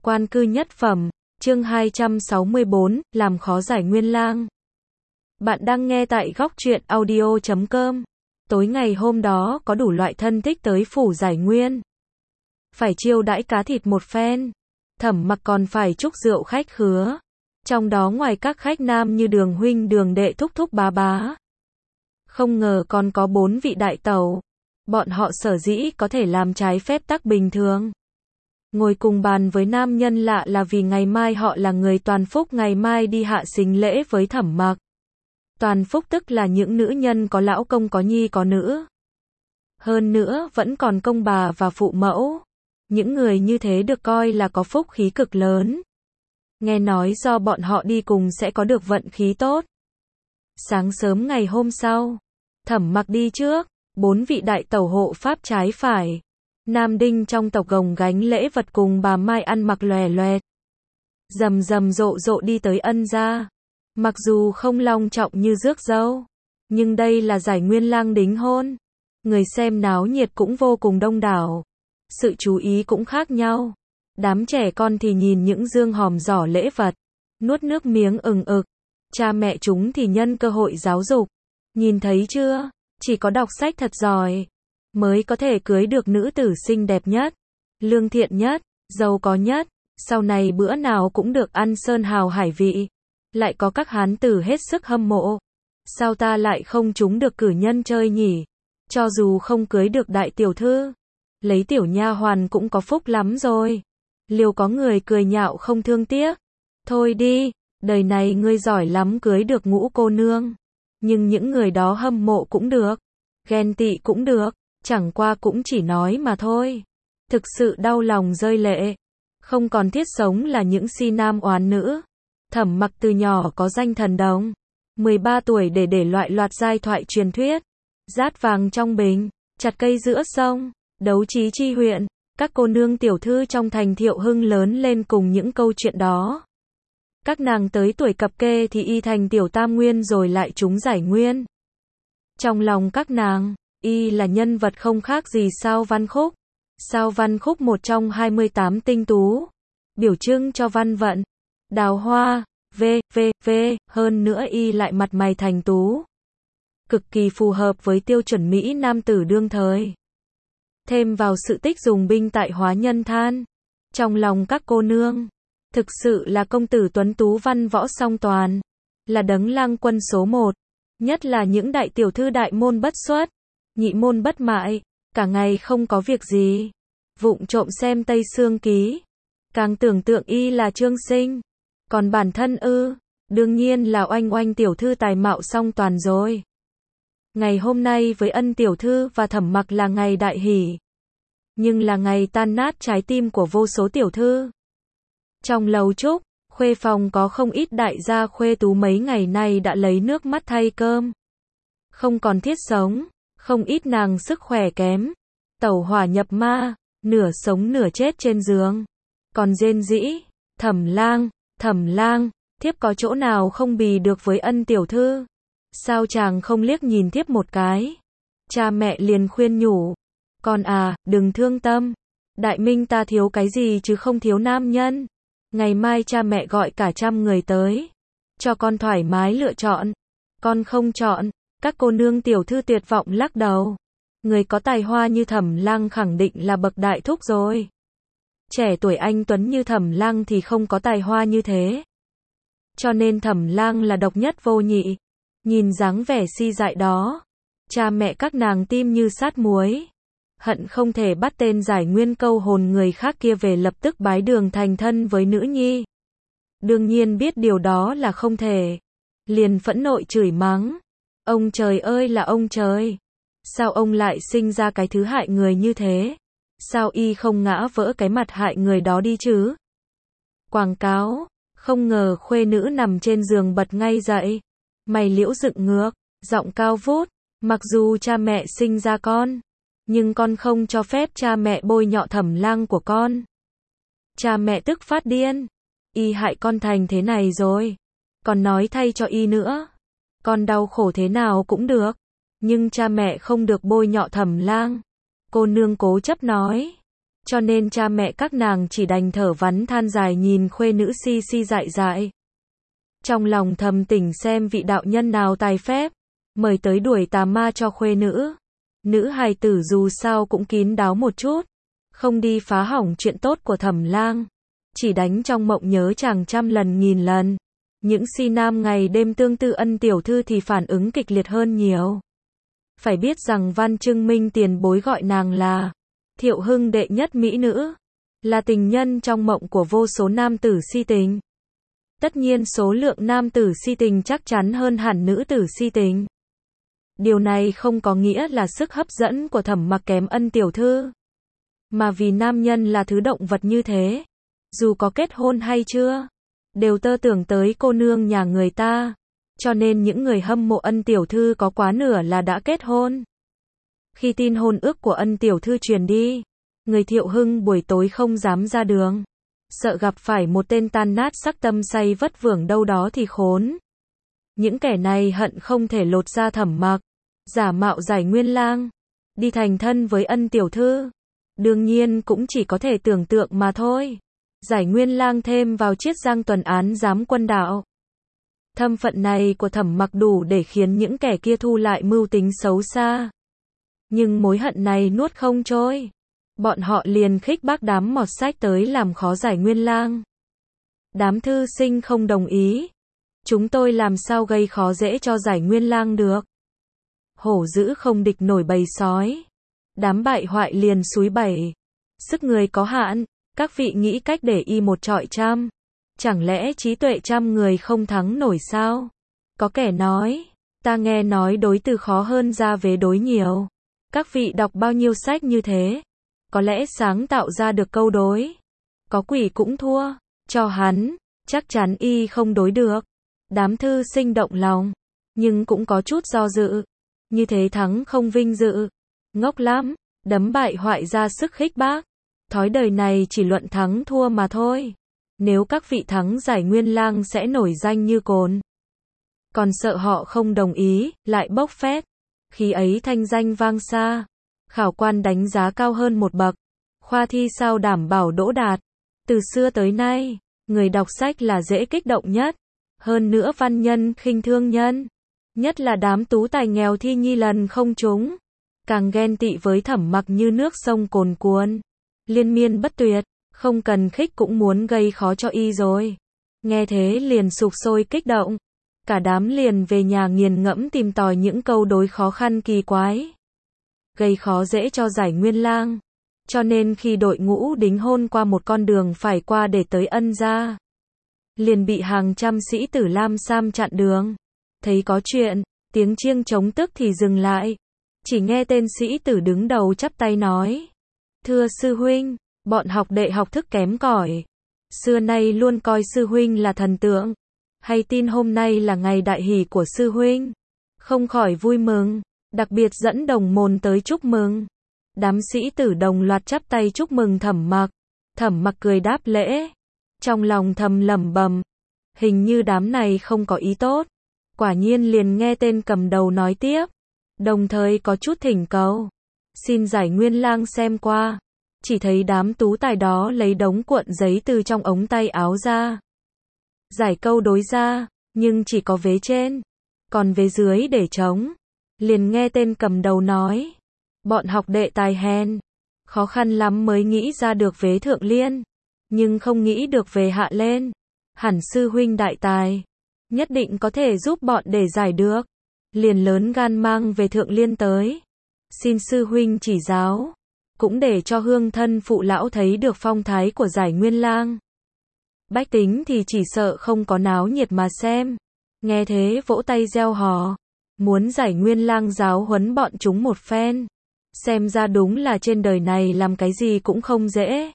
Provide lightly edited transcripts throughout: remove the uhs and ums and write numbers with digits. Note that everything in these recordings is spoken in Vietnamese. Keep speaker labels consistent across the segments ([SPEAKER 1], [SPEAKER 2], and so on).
[SPEAKER 1] Quan cư nhất phẩm, chương 264, làm khó giải nguyên lang. Bạn đang nghe tại góc truyện audio.com. Tối ngày hôm đó có đủ loại thân thích tới phủ giải nguyên. Phải chiêu đãi cá thịt một phen. Thẩm Mặc còn phải chúc rượu khách khứa. Trong đó ngoài các khách nam như Đường huynh Đường đệ thúc thúc bá bá. Không ngờ còn có 4 vị đại tẩu. Bọn họ sở dĩ có thể làm trái phép tắc bình thường. Ngồi cùng bàn với nam nhân lạ là vì ngày mai họ là người toàn phúc, ngày mai đi hạ sính lễ với Thẩm Mặc. Toàn phúc tức là những nữ nhân có lão công có nhi có nữ. Hơn nữa vẫn còn công bà và phụ mẫu. Những người như thế được coi là có phúc khí cực lớn. Nghe nói do bọn họ đi cùng sẽ có được vận khí tốt. Sáng sớm ngày hôm sau, Thẩm Mặc đi trước, 4 vị đại tẩu hộ pháp trái phải. Nam đinh trong tộc gồng gánh lễ vật cùng bà Mai ăn mặc lòe loẹt. Rầm rầm rộ rộ đi tới ân gia. Mặc dù không long trọng như rước dâu, nhưng đây là giải nguyên lang đính hôn. Người xem náo nhiệt cũng vô cùng đông đảo. Sự chú ý cũng khác nhau. Đám trẻ con thì nhìn những dương hòm giỏ lễ vật, nuốt nước miếng ừng ực. Cha mẹ chúng thì nhân cơ hội giáo dục. Nhìn thấy chưa, chỉ có đọc sách thật giỏi mới có thể cưới được nữ tử xinh đẹp nhất, lương thiện nhất, giàu có nhất, sau này bữa nào cũng được ăn sơn hào hải vị. Lại có các hán tử hết sức hâm mộ. Sao ta lại không trúng được cử nhân chơi nhỉ? Cho dù không cưới được đại tiểu thư, lấy tiểu nha hoàn cũng có phúc lắm rồi. Liều có người cười nhạo không thương tiếc. Thôi đi, đời này ngươi giỏi lắm cưới được ngũ cô nương. Nhưng những người đó hâm mộ cũng được, ghen tị cũng được, chẳng qua cũng chỉ nói mà thôi. Thực sự đau lòng rơi lệ. Không còn thiết sống là những si nam oán nữ. Thẩm Mặc từ nhỏ có danh thần đồng. 13 tuổi để loại loạt giai thoại truyền thuyết. Dát vàng trong bình, chặt cây giữa sông, đấu trí chi huyện. Các cô nương tiểu thư trong thành Thiệu Hưng lớn lên cùng những câu chuyện đó. Các nàng tới tuổi cập kê thì y thành tiểu tam nguyên rồi lại trúng giải nguyên. Trong lòng các nàng, y là nhân vật không khác gì Sao Văn Khúc. Sao Văn Khúc một trong 28 tinh tú, biểu trưng cho văn vận, đào hoa, hơn nữa y lại mặt mày thành tú. Cực kỳ phù hợp với tiêu chuẩn Mỹ nam tử đương thời. Thêm vào sự tích dùng binh tại Hóa Nhân Than. Trong lòng các cô nương, thực sự là công tử tuấn tú văn võ song toàn. Là đấng lang quân số 1. Nhất là những đại tiểu thư đại môn bất xuất, nhị môn bất mại, cả ngày không có việc gì vụng trộm xem Tây Sương Ký. Càng tưởng tượng y là Trương Sinh. Còn bản thân đương nhiên là oanh oanh tiểu thư tài mạo song toàn rồi. Ngày hôm nay với ân tiểu thư và Thẩm Mặc là ngày đại hỷ. Nhưng là ngày tan nát trái tim của vô số tiểu thư. Trong lầu trúc, khuê phòng có không ít đại gia khuê tú mấy ngày nay đã lấy nước mắt thay cơm. Không còn thiết sống, không ít nàng sức khỏe kém. Tẩu hỏa nhập ma, nửa sống nửa chết trên giường. Còn rên rỉ, thẩm lang, thiếp có chỗ nào không bì được với ân tiểu thư? Sao chàng không liếc nhìn thiếp một cái? Cha mẹ liền khuyên nhủ. Con à, đừng thương tâm. Đại minh ta thiếu cái gì chứ không thiếu nam nhân. Ngày mai cha mẹ gọi cả 100 người tới. Cho con thoải mái lựa chọn. Con không chọn. Các cô nương tiểu thư tuyệt vọng lắc đầu. Người có tài hoa như Thẩm Lang khẳng định là bậc đại thúc rồi. Trẻ tuổi anh tuấn như Thẩm Lang thì không có tài hoa như thế. Cho nên Thẩm Lang là độc nhất vô nhị. Nhìn dáng vẻ si dại đó, cha mẹ các nàng tim như sát muối. Hận không thể bắt tên giải nguyên câu hồn người khác kia về lập tức bái đường thành thân với nữ nhi. Đương nhiên biết điều đó là không thể. Liền phẫn nộ chửi mắng. Ông trời ơi là ông trời. Sao ông lại sinh ra cái thứ hại người như thế? Sao y không ngã vỡ cái mặt hại người đó đi chứ? Quảng cáo. Không ngờ khuê nữ nằm trên giường bật ngay dậy. Mày liễu dựng ngược, giọng cao vút. Mặc dù cha mẹ sinh ra con, nhưng con không cho phép cha mẹ bôi nhọ Thẩm Lang của con. Cha mẹ tức phát điên. Y hại con thành thế này rồi. Còn nói thay cho y nữa. Con đau khổ thế nào cũng được. Nhưng cha mẹ không được bôi nhọ Thẩm Lang. Cô nương cố chấp nói. cho nên cha mẹ các nàng chỉ đành thở vắn than dài nhìn khuê nữ si si dại dại. Trong lòng thầm tỉnh xem vị đạo nhân nào tài phép, mời tới đuổi tà ma cho khuê nữ. Nữ hài tử dù sao cũng kín đáo một chút, không đi phá hỏng chuyện tốt của Thẩm lang, chỉ đánh trong mộng nhớ chàng trăm lần nghìn lần. Những si nam ngày đêm tương tư Ân tiểu thư thì phản ứng kịch liệt hơn nhiều. Phải biết rằng Văn Trưng Minh tiền bối gọi nàng là Thiệu Hưng đệ nhất mỹ nữ, là tình nhân trong mộng của vô số nam tử si tình. Tất nhiên số lượng nam tử si tình chắc chắn hơn hẳn nữ tử si tình. Điều này không có nghĩa là sức hấp dẫn của Thẩm Mặc kém Ân tiểu thư, mà vì nam nhân là thứ động vật như thế, dù có kết hôn hay chưa, đều tơ tưởng tới cô nương nhà người ta, cho nên những người hâm mộ Ân tiểu thư có quá nửa là đã kết hôn. Khi tin hôn ước của Ân tiểu thư truyền đi, người Thiệu Hưng buổi tối không dám ra đường, sợ gặp phải một tên tan nát sắc tâm say vất vưởng đâu đó thì khốn. Những kẻ này hận không thể lột ra Thẩm Mặc, giả mạo Giải Nguyên Lang, đi thành thân với Ân tiểu thư. Đương nhiên cũng chỉ có thể tưởng tượng mà thôi. Giải Nguyên Lang thêm vào Chiết Giang tuần án giám quân đạo. Thân phận này của Thẩm Mặc đủ để khiến những kẻ kia thu lại mưu tính xấu xa. Nhưng mối hận này nuốt không trôi. Bọn họ liền khích bác đám mọt sách tới làm khó Giải Nguyên Lang. Đám thư sinh không đồng ý. Chúng tôi làm sao gây khó dễ cho Giải Nguyên Lang được. Hổ dữ không địch nổi bầy sói. Đám bại hoại liền xúi bẩy. Sức người có hạn, các vị nghĩ cách để y một trọi trăm. Chẳng lẽ trí tuệ trăm người không thắng nổi sao? Có kẻ nói, ta nghe nói đối từ khó hơn ra vế đối nhiều. Các vị đọc bao nhiêu sách như thế? Có lẽ sáng tạo ra được câu đối. Có quỷ cũng thua, cho hắn, chắc chắn y không đối được. Đám thư sinh động lòng, nhưng cũng có chút do dự. Như thế thắng không vinh dự. Ngốc lắm, đấm bại hoại ra sức khích bác. Thói đời này chỉ luận thắng thua mà thôi. Nếu các vị thắng Giải Nguyên Lang sẽ nổi danh như cồn. Còn sợ họ không đồng ý, lại bốc phét. Khi ấy thanh danh vang xa. Khảo quan đánh giá cao hơn một bậc. Khoa thi sao đảm bảo đỗ đạt. Từ xưa tới nay, người đọc sách là dễ kích động nhất. Hơn nữa văn nhân khinh thương nhân. Nhất là đám tú tài nghèo thi nhi lần không trúng. Càng ghen tị với Thẩm Mặc như nước sông cồn cuộn. Liên miên bất tuyệt, không cần khích cũng muốn gây khó cho y rồi. Nghe thế liền sục sôi kích động. Cả đám liền về nhà nghiền ngẫm tìm tòi những câu đối khó khăn kỳ quái. Gây khó dễ cho Giải Nguyên Lang. Cho nên khi đội ngũ đính hôn qua một con đường phải qua để tới Ân gia, liền bị hàng trăm sĩ tử lam sam chặn đường. Thấy có chuyện, tiếng chiêng trống tức thì dừng lại. Chỉ nghe tên sĩ tử đứng đầu chắp tay nói. Thưa sư huynh, bọn học đệ học thức kém cỏi. Xưa nay luôn coi sư huynh là thần tượng. Hay tin hôm nay là ngày đại hỷ của sư huynh. Không khỏi vui mừng, đặc biệt dẫn đồng môn tới chúc mừng. Đám sĩ tử đồng loạt chắp tay chúc mừng Thẩm Mặc. Thẩm Mặc cười đáp lễ. Trong lòng thầm lẩm bẩm, hình như đám này không có ý tốt. Quả nhiên liền nghe tên cầm đầu nói tiếp. Đồng thời có chút thỉnh cầu. Xin Giải Nguyên Lang xem qua. Chỉ thấy đám tú tài đó lấy đống cuộn giấy từ trong ống tay áo ra. Giải câu đối ra, nhưng chỉ có vế trên. Còn vế dưới để trống. Liền nghe tên cầm đầu nói. Bọn học đệ tài hèn. Khó khăn lắm mới nghĩ ra được vế thượng liên. Nhưng không nghĩ được về hạ lên. Hẳn sư huynh đại tài. Nhất định có thể giúp bọn để giải được. Liền lớn gan mang về thượng liên tới. Xin sư huynh chỉ giáo. Cũng để cho hương thân phụ lão thấy được phong thái của Giải Nguyên Lang. Bách tính thì chỉ sợ không có náo nhiệt mà xem. Nghe thế vỗ tay reo hò. Muốn Giải Nguyên Lang giáo huấn bọn chúng một phen. Xem ra đúng là trên đời này làm cái gì cũng không dễ.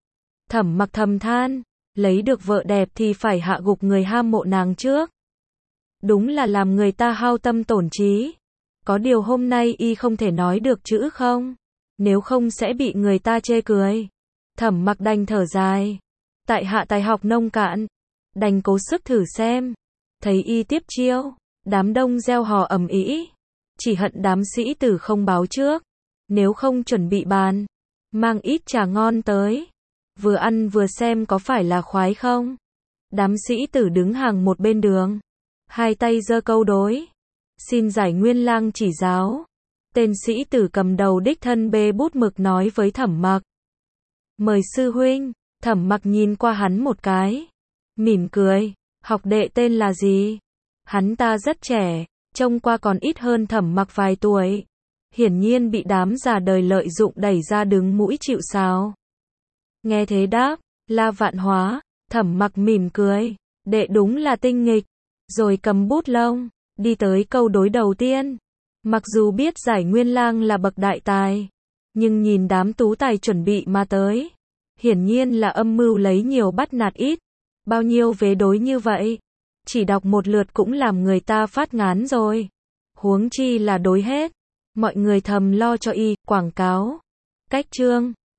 [SPEAKER 1] Thẩm Mặc thầm than. Lấy được vợ đẹp thì phải hạ gục người ham mộ nàng trước. Đúng là làm người ta hao tâm tổn trí. Có điều hôm nay y không thể nói được chữ không. Nếu không sẽ bị người ta chê cười. Thẩm Mặc đành thở dài. Tại hạ tài học nông cạn. Đành cố sức thử xem. Thấy y tiếp chiêu. Đám đông reo hò ầm ĩ. Chỉ hận đám sĩ tử không báo trước. Nếu không chuẩn bị bàn. mang ít trà ngon tới. Vừa ăn vừa xem có phải là khoái không? Đám sĩ tử đứng hàng một bên đường, hai tay giơ câu đối. Xin giải Nguyên Lang chỉ giáo. Tên sĩ tử cầm đầu đích thân bê bút mực nói với Thẩm Mặc. Mời sư huynh. Thẩm Mặc nhìn qua hắn một cái, mỉm cười. Học đệ tên là gì? Hắn ta rất trẻ, trông qua còn ít hơn Thẩm Mặc vài tuổi. Hiển nhiên bị đám già đời lợi dụng đẩy ra đứng mũi chịu sào. Nghe thế đáp, La Vạn Hóa. Thẩm Mặc mỉm cười, đệ đúng là tinh nghịch. Rồi cầm bút lông, đi tới câu đối đầu tiên. Mặc dù biết giải Nguyên Lang là bậc đại tài, nhưng nhìn đám tú tài chuẩn bị mà tới, hiển nhiên là âm mưu lấy nhiều bắt nạt ít. Bao nhiêu vế đối như vậy, chỉ đọc một lượt cũng làm người ta phát ngán rồi. Huống chi là đối hết. Mọi người thầm lo cho y, quảng cáo. Cách chương